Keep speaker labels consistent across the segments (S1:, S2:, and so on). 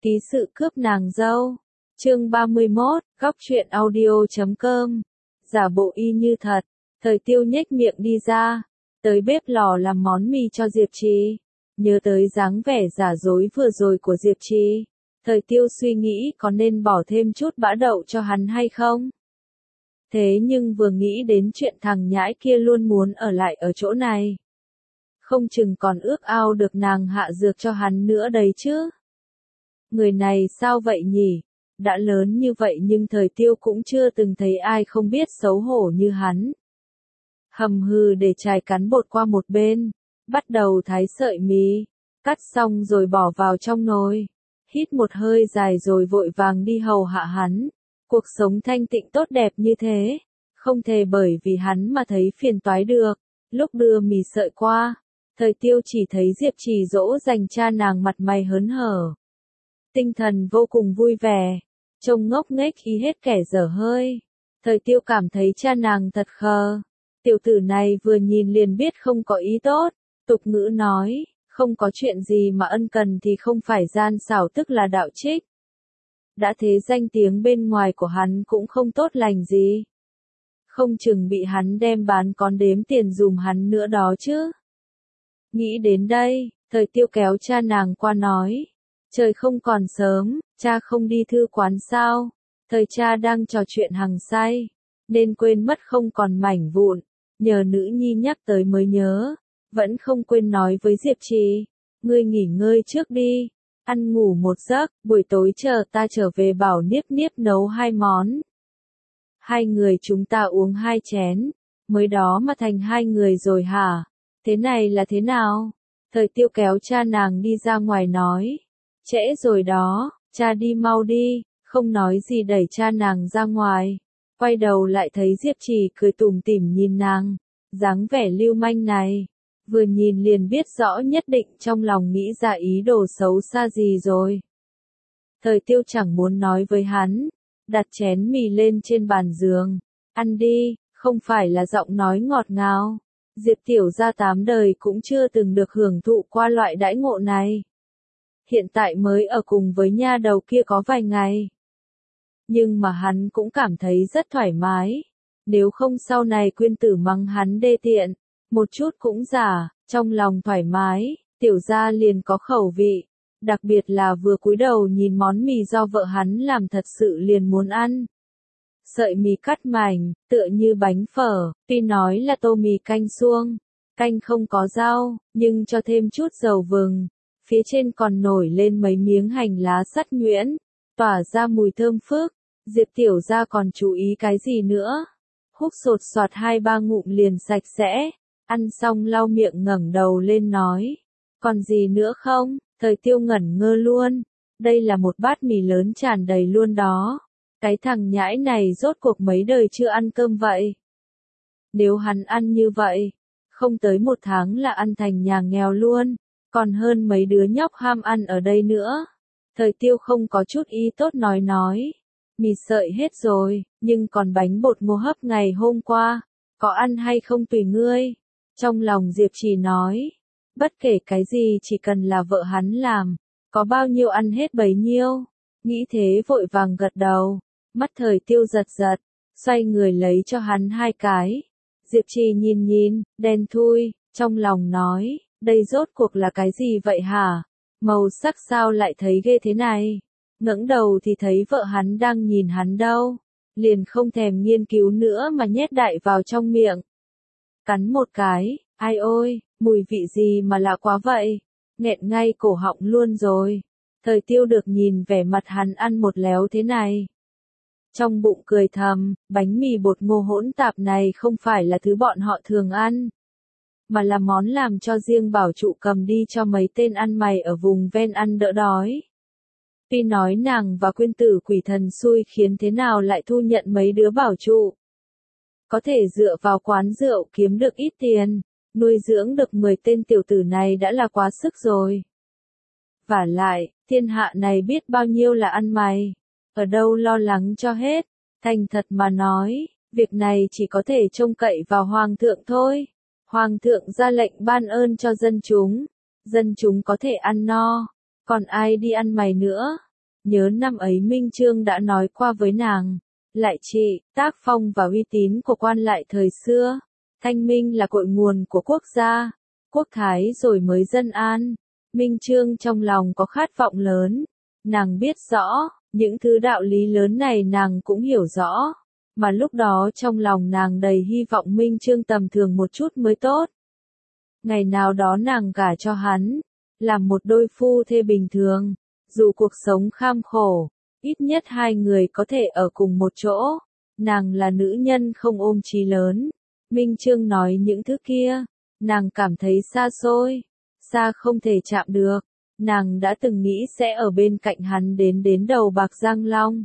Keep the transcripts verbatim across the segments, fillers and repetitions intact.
S1: Ký sự cướp nàng dâu. Chương ba mươi mốt, góc truyện audio chấm com. Giả bộ y như thật, Thời Tiêu nhếch miệng đi ra, tới bếp lò làm món mì cho Diệp Trì. Nhớ tới dáng vẻ giả dối vừa rồi của Diệp Trì, Thời Tiêu suy nghĩ có nên bỏ thêm chút bã đậu cho hắn hay không. Thế nhưng vừa nghĩ đến chuyện thằng nhãi kia luôn muốn ở lại ở chỗ này, không chừng còn ước ao được nàng hạ dược cho hắn nữa đấy chứ. Người này sao vậy nhỉ? Đã lớn như vậy nhưng Thời Tiêu cũng chưa từng thấy ai không biết xấu hổ như hắn. Hầm hừ để chài cán bột qua một bên, bắt đầu thái sợi mì, cắt xong rồi bỏ vào trong nồi, hít một hơi dài rồi vội vàng đi hầu hạ hắn. Cuộc sống thanh tịnh tốt đẹp như thế, không thể bởi vì hắn mà thấy phiền toái được. Lúc đưa mì sợi qua, Thời Tiêu chỉ thấy Diệp Trì dỗ dành cha nàng mặt mày hớn hở, tinh thần vô cùng vui vẻ, trông ngốc nghếch ý hết kẻ dở hơi. Thời Tiêu cảm thấy cha nàng thật khờ. Tiểu tử này vừa nhìn liền biết không có ý tốt. Tục ngữ nói, không có chuyện gì mà ân cần thì không phải gian xảo tức là đạo trích. Đã thế danh tiếng bên ngoài của hắn cũng không tốt lành gì. Không chừng bị hắn đem bán con đếm tiền dùm hắn nữa đó chứ. Nghĩ đến đây, Thời Tiêu kéo cha nàng qua nói. Trời không còn sớm, cha không đi thư quán sao? Thời cha đang trò chuyện hằng say, nên quên mất không còn mảnh vụn. Nhờ nữ nhi nhắc tới mới nhớ, vẫn không quên nói với Diệp Trì. Ngươi nghỉ ngơi trước đi, ăn ngủ một giấc, buổi tối chờ ta trở về bảo Niếp Niếp nấu hai món. Hai người chúng ta uống hai chén, mới đó mà thành hai người rồi hả? Thế này là thế nào? Thời Tiêu kéo cha nàng đi ra ngoài nói. Trễ rồi đó, cha đi mau đi, không nói gì đẩy cha nàng ra ngoài. Quay đầu lại thấy Diệp Trì cười tủm tỉm nhìn nàng, dáng vẻ lưu manh này, vừa nhìn liền biết rõ nhất định trong lòng nghĩ ra ý đồ xấu xa gì rồi. Thời Tiêu chẳng muốn nói với hắn, đặt chén mì lên trên bàn giường, ăn đi, không phải là giọng nói ngọt ngào. Diệp tiểu gia tám đời cũng chưa từng được hưởng thụ qua loại đãi ngộ này. Hiện tại mới ở cùng với nha đầu kia có vài ngày. Nhưng mà hắn cũng cảm thấy rất thoải mái. Nếu không sau này Quyên Tử mắng hắn đê tiện, một chút cũng giả, trong lòng thoải mái, tiểu gia liền có khẩu vị. Đặc biệt là vừa cúi đầu nhìn món mì do vợ hắn làm thật sự liền muốn ăn. Sợi mì cắt mảnh, tựa như bánh phở, tuy nói là tô mì canh suông, canh không có rau, nhưng cho thêm chút dầu vừng. Phía trên còn nổi lên mấy miếng hành lá sắt nhuyễn, tỏa ra mùi thơm phức. Diệp tiểu gia còn chú ý cái gì nữa? Húp sột soạt hai ba ngụm liền sạch sẽ, ăn xong lau miệng ngẩng đầu lên nói. Còn gì nữa không? Thời Tiêu ngẩn ngơ luôn. Đây là một bát mì lớn tràn đầy luôn đó. Cái thằng nhãi này rốt cuộc mấy đời chưa ăn cơm vậy? Nếu hắn ăn như vậy, không tới một tháng là ăn thành nhà nghèo luôn. Còn hơn mấy đứa nhóc ham ăn ở đây nữa. Thời Tiêu không có chút ý tốt nói nói. Mì sợi hết rồi, nhưng còn bánh bột ngô hấp ngày hôm qua. Có ăn hay không tùy ngươi. Trong lòng Diệp Trì nói. Bất kể cái gì chỉ cần là vợ hắn làm. Có bao nhiêu ăn hết bấy nhiêu. Nghĩ thế vội vàng gật đầu. Mắt Thời Tiêu giật giật. Xoay người lấy cho hắn hai cái. Diệp Trì nhìn nhìn, đen thui. Trong lòng nói. Đây rốt cuộc là cái gì vậy hả? Màu sắc sao lại thấy ghê thế này? Ngẩng đầu thì thấy vợ hắn đang nhìn hắn đâu. Liền không thèm nghiên cứu nữa mà nhét đại vào trong miệng. Cắn một cái, ai ôi, mùi vị gì mà lạ quá vậy? Nghẹn ngay cổ họng luôn rồi. Thời Tiêu được nhìn vẻ mặt hắn ăn một léo thế này. Trong bụng cười thầm, bánh mì bột ngô hỗn tạp này không phải là thứ bọn họ thường ăn. Mà là món làm cho riêng Bảo Trụ cầm đi cho mấy tên ăn mày ở vùng ven ăn đỡ đói. Tuy nói nàng và Quyên Tử quỷ thần xui khiến thế nào lại thu nhận mấy đứa Bảo Trụ. Có thể dựa vào quán rượu kiếm được ít tiền, nuôi dưỡng được mười tên tiểu tử này đã là quá sức rồi. Vả lại, thiên hạ này biết bao nhiêu là ăn mày, ở đâu lo lắng cho hết. Thành thật mà nói, việc này chỉ có thể trông cậy vào Hoàng thượng thôi. Hoàng thượng ra lệnh ban ơn cho dân chúng, dân chúng có thể ăn no, còn ai đi ăn mày nữa, nhớ năm ấy Minh Chương đã nói qua với nàng, lại chị, tác phong và uy tín của quan lại thời xưa, thanh minh là cội nguồn của quốc gia, quốc thái rồi mới dân an. Minh Chương trong lòng có khát vọng lớn, nàng biết rõ, những thứ đạo lý lớn này nàng cũng hiểu rõ, mà lúc đó trong lòng nàng đầy hy vọng Minh Chương tầm thường một chút mới tốt. Ngày nào đó nàng gả cho hắn, làm một đôi phu thê bình thường, dù cuộc sống kham khổ, ít nhất hai người có thể ở cùng một chỗ. Nàng là nữ nhân không ôm chí lớn. Minh Chương nói những thứ kia, nàng cảm thấy xa xôi, xa không thể chạm được. Nàng đã từng nghĩ sẽ ở bên cạnh hắn đến đến đầu bạc răng long.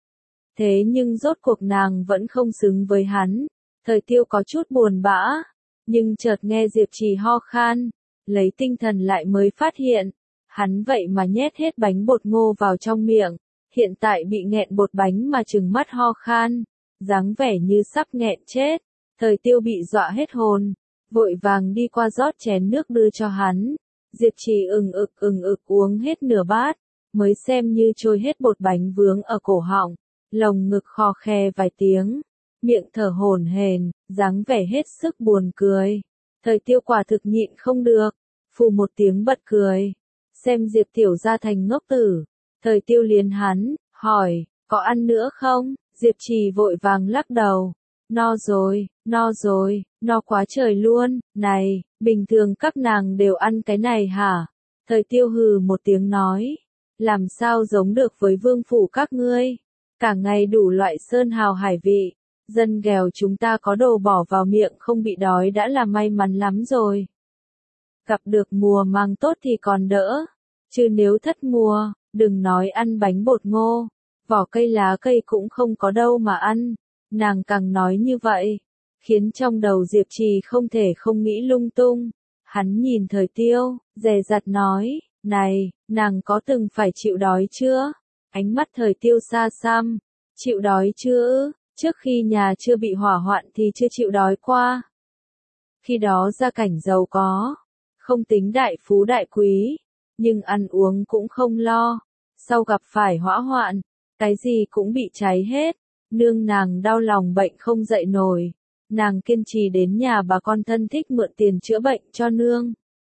S1: Thế nhưng rốt cuộc nàng vẫn không xứng với hắn. Thời Tiêu có chút buồn bã, nhưng chợt nghe Diệp Trì ho khan, lấy tinh thần lại mới phát hiện, hắn vậy mà nhét hết bánh bột ngô vào trong miệng, hiện tại bị nghẹn bột bánh mà trừng mắt ho khan, dáng vẻ như sắp nghẹn chết. Thời Tiêu bị dọa hết hồn, vội vàng đi qua rót chén nước đưa cho hắn. Diệp Trì ừng ực ừng ực uống hết nửa bát, mới xem như trôi hết bột bánh vướng ở cổ họng, lồng ngực khò khe vài tiếng, miệng thở hổn hển, dáng vẻ hết sức buồn cười. Thời Tiêu quả thực nhịn không được, phù một tiếng bật cười, xem Diệp Tiểu Gia thành ngốc tử. Thời Tiêu liền hắn, hỏi, có ăn nữa không? Diệp Trì vội vàng lắc đầu, no rồi, no rồi, no quá trời luôn. Này, bình thường các nàng đều ăn cái này hả? Thời Tiêu hừ một tiếng nói, làm sao giống được với vương phủ các ngươi, cả ngày đủ loại sơn hào hải vị, dân nghèo chúng ta có đồ bỏ vào miệng không bị đói đã là may mắn lắm rồi. Gặp được mùa màng tốt thì còn đỡ, chứ nếu thất mùa, đừng nói ăn bánh bột ngô, vỏ cây lá cây cũng không có đâu mà ăn. Nàng càng nói như vậy, khiến trong đầu Diệp Trì không thể không nghĩ lung tung. Hắn nhìn Thời Tiêu, dè dặt nói, này, nàng có từng phải chịu đói chưa? Ánh mắt Thời Tiêu xa xăm, chịu đói chưa? Trước khi nhà chưa bị hỏa hoạn thì chưa chịu đói qua. Khi đó gia cảnh giàu có, không tính đại phú đại quý, nhưng ăn uống cũng không lo. Sau gặp phải hỏa hoạn, cái gì cũng bị cháy hết. Nương nàng đau lòng bệnh không dậy nổi, nàng kiên trì đến nhà bà con thân thích mượn tiền chữa bệnh cho nương.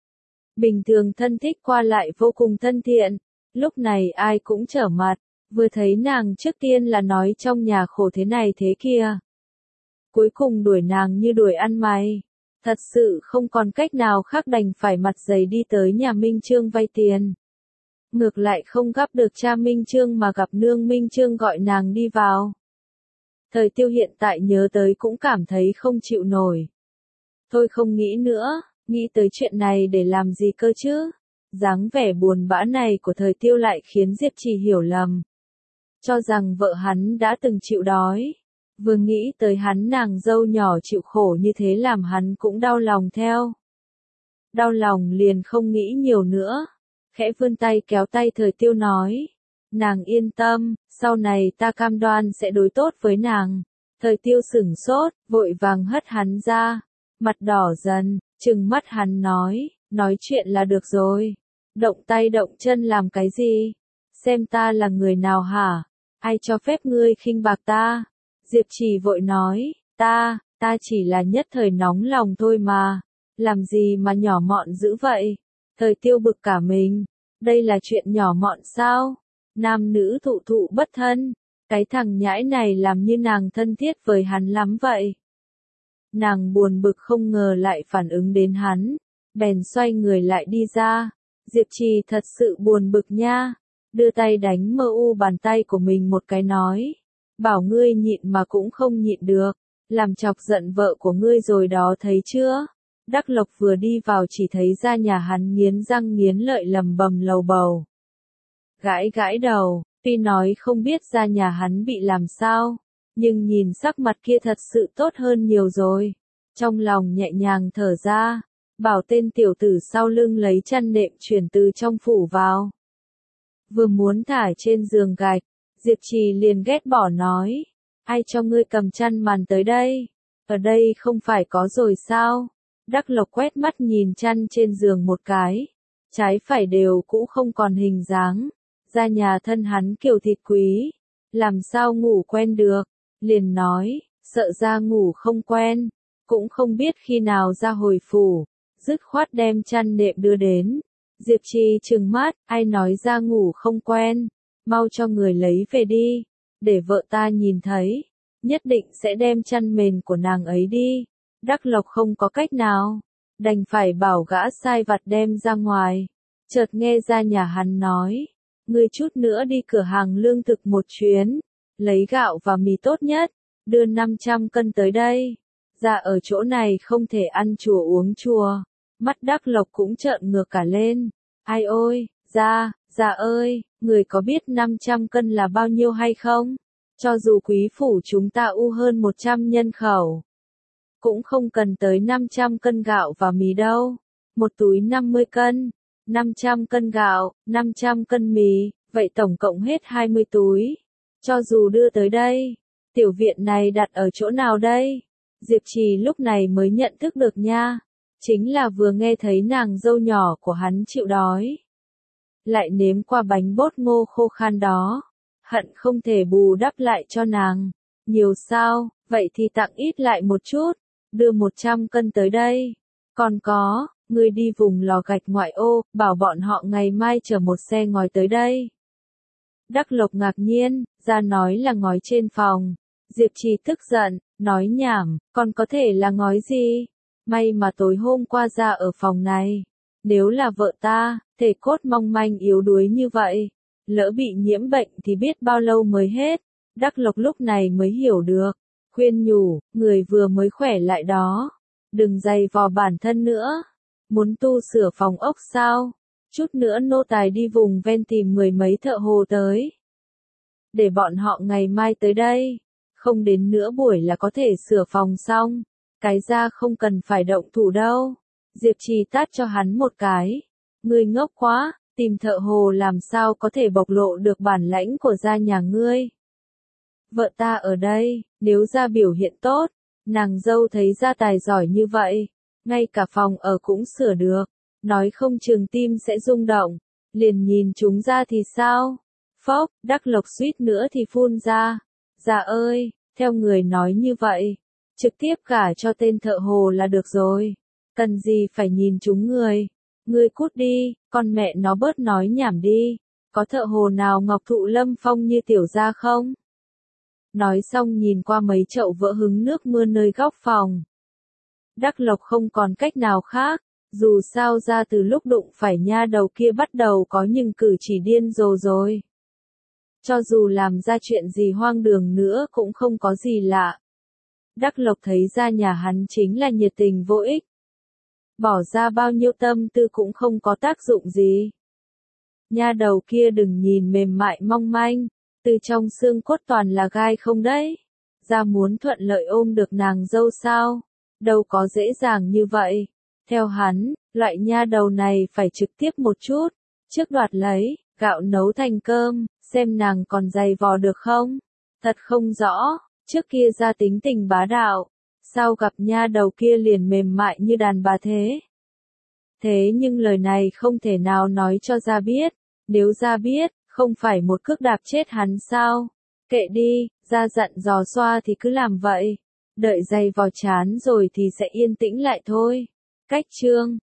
S1: Bình thường thân thích qua lại vô cùng thân thiện, lúc này ai cũng trở mặt, vừa thấy nàng trước tiên là nói trong nhà khổ thế này thế kia. Cuối cùng đuổi nàng như đuổi ăn mày, thật sự không còn cách nào khác đành phải mặt dày đi tới nhà Minh Chương vay tiền. Ngược lại không gặp được cha Minh Chương mà gặp nương Minh Chương gọi nàng đi vào. Thời Tiêu hiện tại nhớ tới cũng cảm thấy không chịu nổi. Thôi không nghĩ nữa, nghĩ tới chuyện này để làm gì cơ chứ? Dáng vẻ buồn bã này của Thời Tiêu lại khiến Diệp Trì hiểu lầm, cho rằng vợ hắn đã từng chịu đói. Vừa nghĩ tới hắn nàng dâu nhỏ chịu khổ như thế làm hắn cũng đau lòng theo. Đau lòng liền không nghĩ nhiều nữa, khẽ vươn tay kéo tay Thời Tiêu nói, nàng yên tâm, sau này ta cam đoan sẽ đối tốt với nàng. Thời Tiêu sửng sốt, vội vàng hất hắn ra, mặt đỏ dần, trừng mắt hắn nói, nói chuyện là được rồi, động tay động chân làm cái gì? Xem ta là người nào hả? Ai cho phép ngươi khinh bạc ta? Diệp Trì vội nói, ta, ta chỉ là nhất thời nóng lòng thôi mà, làm gì mà nhỏ mọn dữ vậy? Thời Tiêu bực cả mình, đây là chuyện nhỏ mọn sao? Nam nữ thụ thụ bất thân, cái thằng nhãi này làm như nàng thân thiết với hắn lắm vậy. Nàng buồn bực không ngờ lại phản ứng đến hắn, bèn xoay người lại đi ra. Diệp Trì thật sự buồn bực nha, đưa tay đánh mơ u bàn tay của mình một cái nói, bảo ngươi nhịn mà cũng không nhịn được, làm chọc giận vợ của ngươi rồi đó thấy chưa? Đắc Lộc vừa đi vào chỉ thấy ra nhà hắn nghiến răng nghiến lợi lầm bầm lầu bầu. Gãi gãi đầu, tuy nói không biết ra nhà hắn bị làm sao, nhưng nhìn sắc mặt kia thật sự tốt hơn nhiều rồi. Trong lòng nhẹ nhàng thở ra, bảo tên tiểu tử sau lưng lấy chăn nệm chuyển từ trong phủ vào. Vừa muốn thả trên giường gạch, Diệp Trì liền ghét bỏ nói, ai cho ngươi cầm chăn màn tới đây, ở đây không phải có rồi sao? Đắc Lộc quét mắt nhìn chăn trên giường một cái, trái phải đều cũng không còn hình dáng. ra nhà thân hắn kiểu thịt quý, làm sao ngủ quen được, liền nói, sợ ra ngủ không quen, cũng không biết khi nào ra hồi phủ, dứt khoát đem chăn nệm đưa đến. Diệp Trì trừng mắt, ai nói ra ngủ không quen, mau cho người lấy về đi, để vợ ta nhìn thấy, nhất định sẽ đem chăn mền của nàng ấy đi. Đắc Lộc không có cách nào, đành phải bảo gã sai vặt đem ra ngoài. Chợt nghe ra nhà hắn nói, ngươi chút nữa đi cửa hàng lương thực một chuyến, lấy gạo và mì tốt nhất, đưa năm trăm cân tới đây. Ra ở chỗ này không thể ăn chùa uống chùa. Mắt Đắc Lộc cũng trợn ngược cả lên. Ai ôi, ra, ra ơi, người có biết năm trăm cân là bao nhiêu hay không? Cho dù quý phủ chúng ta u hơn một trăm nhân khẩu, cũng không cần tới năm trăm cân gạo và mì đâu. Một túi năm mươi cân, năm trăm cân gạo, năm trăm cân mì, vậy tổng cộng hết hai mươi túi. Cho dù đưa tới đây, tiểu viện này đặt ở chỗ nào đây? Diệp Trì lúc này mới nhận thức được nha. Chính là vừa nghe thấy nàng dâu nhỏ của hắn chịu đói, lại nếm qua bánh bốt ngô khô khan đó, hận không thể bù đắp lại cho nàng. Nhiều sao, vậy thì tặng ít lại một chút, đưa một trăm cân tới đây. Còn có, ngươi đi vùng lò gạch ngoại ô, bảo bọn họ ngày mai chở một xe ngói tới đây. Đắc Lộc ngạc nhiên, ra nói là ngói trên phòng. Diệp Trì tức giận, nói nhảm, còn có thể là ngói gì? May mà tối hôm qua ra ở phòng này. Nếu là vợ ta, thể cốt mong manh yếu đuối như vậy, lỡ bị nhiễm bệnh thì biết bao lâu mới hết. Đắc Lộc lúc này mới hiểu được, khuyên nhủ, người vừa mới khỏe lại đó, đừng dày vò bản thân nữa. Muốn tu sửa phòng ốc sao? Chút nữa nô tài đi vùng ven tìm mười mấy thợ hồ tới, để bọn họ ngày mai tới đây, không đến nửa buổi là có thể sửa phòng xong. Cái ra không cần phải động thủ đâu. Diệp Trì tát cho hắn một cái. Ngươi ngốc quá, tìm thợ hồ làm sao có thể bộc lộ được bản lãnh của gia nhà ngươi. Vợ ta ở đây, nếu ra biểu hiện tốt, nàng dâu thấy gia tài giỏi như vậy, ngay cả phòng ở cũng sửa được, nói không chừng tim sẽ rung động, liền nhìn chúng ra thì sao? Phốc, Đắc Lộc suýt nữa thì phun ra. Dạ ơi, theo người nói như vậy, trực tiếp gả cho tên thợ hồ là được rồi, cần gì phải nhìn chúng người. Ngươi cút đi, con mẹ nó bớt nói nhảm đi, có thợ hồ nào ngọc thụ lâm phong như tiểu gia không? Nói xong nhìn qua mấy chậu vỡ hứng nước mưa nơi góc phòng. Đắc Lộc không còn cách nào khác, dù sao ra từ lúc đụng phải nha đầu kia bắt đầu có những cử chỉ điên rồ rồi. Cho dù làm ra chuyện gì hoang đường nữa cũng không có gì lạ. Đắc Lộc thấy ra nhà hắn chính là nhiệt tình vô ích. Bỏ ra bao nhiêu tâm tư cũng không có tác dụng gì. Nha đầu kia đừng nhìn mềm mại mong manh, từ trong xương cốt toàn là gai không đấy. Ra muốn thuận lợi ôm được nàng dâu sao? Đâu có dễ dàng như vậy. Theo hắn, loại nha đầu này phải trực tiếp một chút, trước đoạt lấy, gạo nấu thành cơm, xem nàng còn dày vò được không? Thật không rõ, trước kia ra tính tình bá đạo, sao gặp nha đầu kia liền mềm mại như đàn bà thế? Thế nhưng lời này không thể nào nói cho ra biết, nếu ra biết, không phải một cước đạp chết hắn sao? Kệ đi, ra dặn dò xoa thì cứ làm vậy, đợi dày vò chán rồi thì sẽ yên tĩnh lại thôi. Cách chương